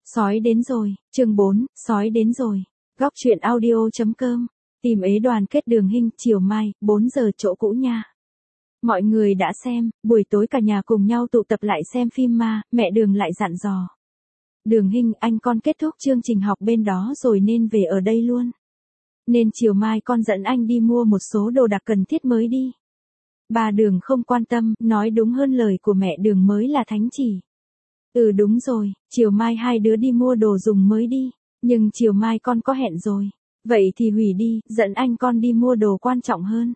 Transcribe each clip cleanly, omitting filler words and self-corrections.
Sói đến rồi, chương 4, sói đến rồi. Góc truyện audio.com. Tìm ế đoàn kết Đường Hinh, chiều mai, 4 giờ chỗ cũ nha. Mọi người đã xem, buổi tối cả nhà cùng nhau tụ tập lại xem phim ma, mẹ Đường lại dặn dò. Đường Hinh, anh con kết thúc chương trình học bên đó rồi nên về ở đây luôn. Nên chiều mai con dẫn anh đi mua một số đồ đạc cần thiết mới đi. Bà Đường không quan tâm, nói đúng hơn lời của mẹ Đường mới là thánh chỉ. Ừ đúng rồi, chiều mai hai đứa đi mua đồ dùng mới đi, nhưng chiều mai con có hẹn rồi. Vậy thì hủy đi, dẫn anh con đi mua đồ quan trọng hơn.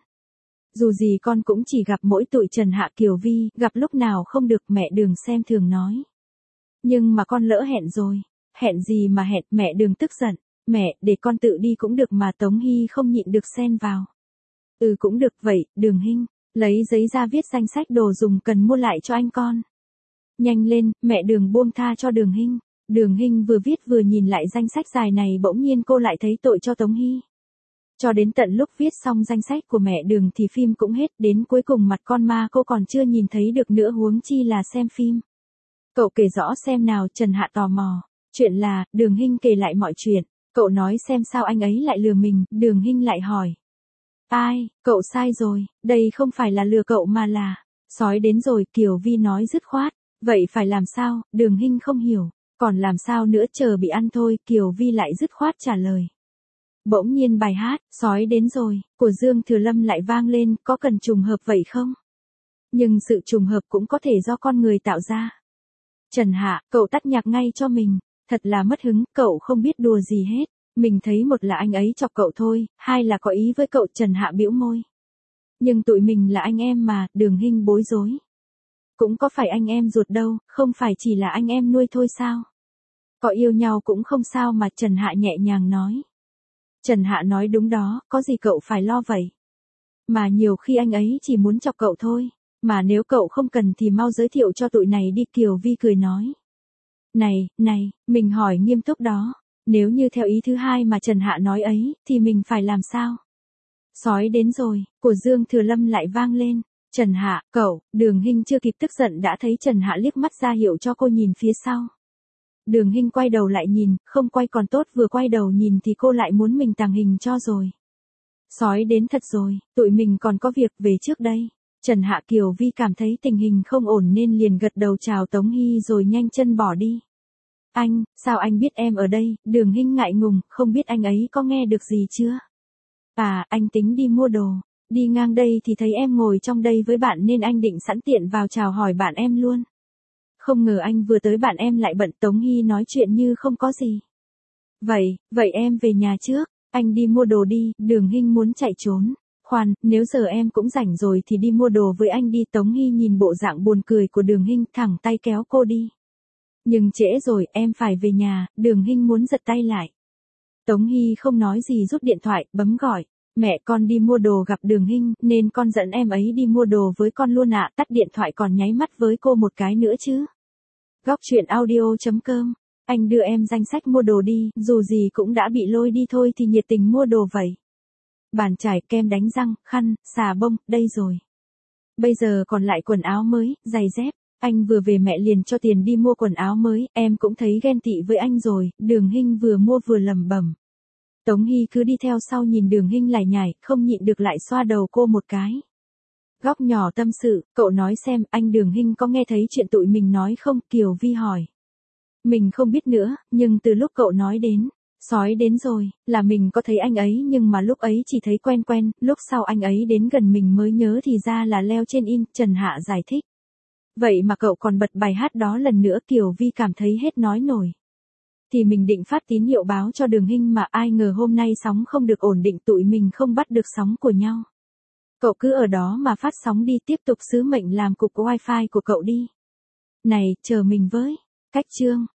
Dù gì con cũng chỉ gặp mỗi tụi Trần Hạ Kiều Vi, gặp lúc nào không được, mẹ Đường xem thường nói. Nhưng mà con lỡ hẹn rồi. Hẹn gì mà hẹn, mẹ Đường tức giận. Mẹ, để con tự đi cũng được mà, Tống Hy không nhịn được xen vào. Ừ cũng được, vậy, Đường Hinh, lấy giấy ra viết danh sách đồ dùng cần mua lại cho anh con. Nhanh lên, mẹ Đường buông tha cho Đường Hinh. Đường Hinh vừa viết vừa nhìn lại danh sách dài này, bỗng nhiên cô lại thấy tội cho Tống Hy. Cho đến tận lúc viết xong danh sách của mẹ Đường thì phim cũng hết, đến cuối cùng mặt con ma cô còn chưa nhìn thấy được nữa, huống chi là xem phim. Cậu kể rõ xem nào, Trần Hạ tò mò. Chuyện là, Đường Hinh kể lại mọi chuyện. Cậu nói xem sao anh ấy lại lừa mình, Đường Hinh lại hỏi. Ai, cậu sai rồi, đây không phải là lừa cậu mà là sói đến rồi, Kiều Vi nói dứt khoát. Vậy phải làm sao, Đường Hinh không hiểu. Còn làm sao nữa, chờ bị ăn thôi, Kiều Vi lại dứt khoát trả lời. Bỗng nhiên bài hát, sói đến rồi, của Dương Thừa Lâm lại vang lên, có cần trùng hợp vậy không? Nhưng sự trùng hợp cũng có thể do con người tạo ra. Trần Hạ, cậu tắt nhạc ngay cho mình, thật là mất hứng, cậu không biết đùa gì hết. Mình thấy một là anh ấy chọc cậu thôi, hai là có ý với cậu, Trần Hạ bĩu môi. Nhưng tụi mình là anh em mà, Đường Hinh bối rối. Cũng có phải anh em ruột đâu, không phải chỉ là anh em nuôi thôi sao? Có yêu nhau cũng không sao mà, Trần Hạ nhẹ nhàng nói. Trần Hạ nói đúng đó, có gì cậu phải lo vậy? Mà nhiều khi anh ấy chỉ muốn chọc cậu thôi, mà nếu cậu không cần thì mau giới thiệu cho tụi này đi, Kiều Vi cười nói. Này, mình hỏi nghiêm túc đó, nếu như theo ý thứ hai mà Trần Hạ nói ấy, thì mình phải làm sao? Sói đến rồi, của Dương Thừa Lâm lại vang lên. Trần Hạ, cậu, Đường Hinh chưa kịp tức giận đã thấy Trần Hạ liếc mắt ra hiệu cho cô nhìn phía sau. Đường Hinh quay đầu lại nhìn, không quay còn tốt, vừa quay đầu nhìn thì cô lại muốn mình tàng hình cho rồi. Sói đến thật rồi, tụi mình còn có việc, về trước đây. Trần Hạ Kiều Vi cảm thấy tình hình không ổn nên liền gật đầu chào Tống Hy rồi nhanh chân bỏ đi. Anh, sao anh biết em ở đây? Đường Hinh ngại ngùng, không biết anh ấy có nghe được gì chưa? À, anh tính đi mua đồ. Đi ngang đây thì thấy em ngồi trong đây với bạn nên anh định sẵn tiện vào chào hỏi bạn em luôn. Không ngờ anh vừa tới bạn em lại bận, Tống Hy nói chuyện như không có gì. Vậy em về nhà trước, anh đi mua đồ đi, Đường Hinh muốn chạy trốn. Khoan, nếu giờ em cũng rảnh rồi thì đi mua đồ với anh đi, Tống Hy nhìn bộ dạng buồn cười của Đường Hinh, thẳng tay kéo cô đi. Nhưng trễ rồi, em phải về nhà, Đường Hinh muốn giật tay lại. Tống Hy không nói gì, rút điện thoại, bấm gọi. Mẹ, con đi mua đồ gặp Đường Hinh, nên con dẫn em ấy đi mua đồ với con luôn ạ, tắt điện thoại còn nháy mắt với cô một cái nữa chứ. Góc truyện audio.com. Anh đưa em danh sách mua đồ đi, dù gì cũng đã bị lôi đi thôi thì nhiệt tình mua đồ vậy. Bàn chải, kem đánh răng, khăn, xà bông, đây rồi. Bây giờ còn lại quần áo mới, giày dép. Anh vừa về mẹ liền cho tiền đi mua quần áo mới, em cũng thấy ghen tị với anh rồi, Đường Hinh vừa mua vừa lẩm bẩm. Tống Hy cứ đi theo sau nhìn Đường Hinh lải nhải, không nhịn được lại xoa đầu cô một cái. Góc nhỏ tâm sự, cậu nói xem, anh Đường Hinh có nghe thấy chuyện tụi mình nói không? Kiều Vi hỏi. Mình không biết nữa, nhưng từ lúc cậu nói đến, sói đến rồi, là mình có thấy anh ấy, nhưng mà lúc ấy chỉ thấy quen quen, lúc sau anh ấy đến gần mình mới nhớ thì ra là leo trên in, Trần Hạ giải thích. Vậy mà cậu còn bật bài hát đó lần nữa, Kiều Vi cảm thấy hết nói nổi. Thì mình định phát tín hiệu báo cho Đường Hinh mà ai ngờ hôm nay sóng không được ổn định, tụi mình không bắt được sóng của nhau. Cậu cứ ở đó mà phát sóng đi, tiếp tục sứ mệnh làm cục wifi của cậu đi. Này, chờ mình với. Cách chương.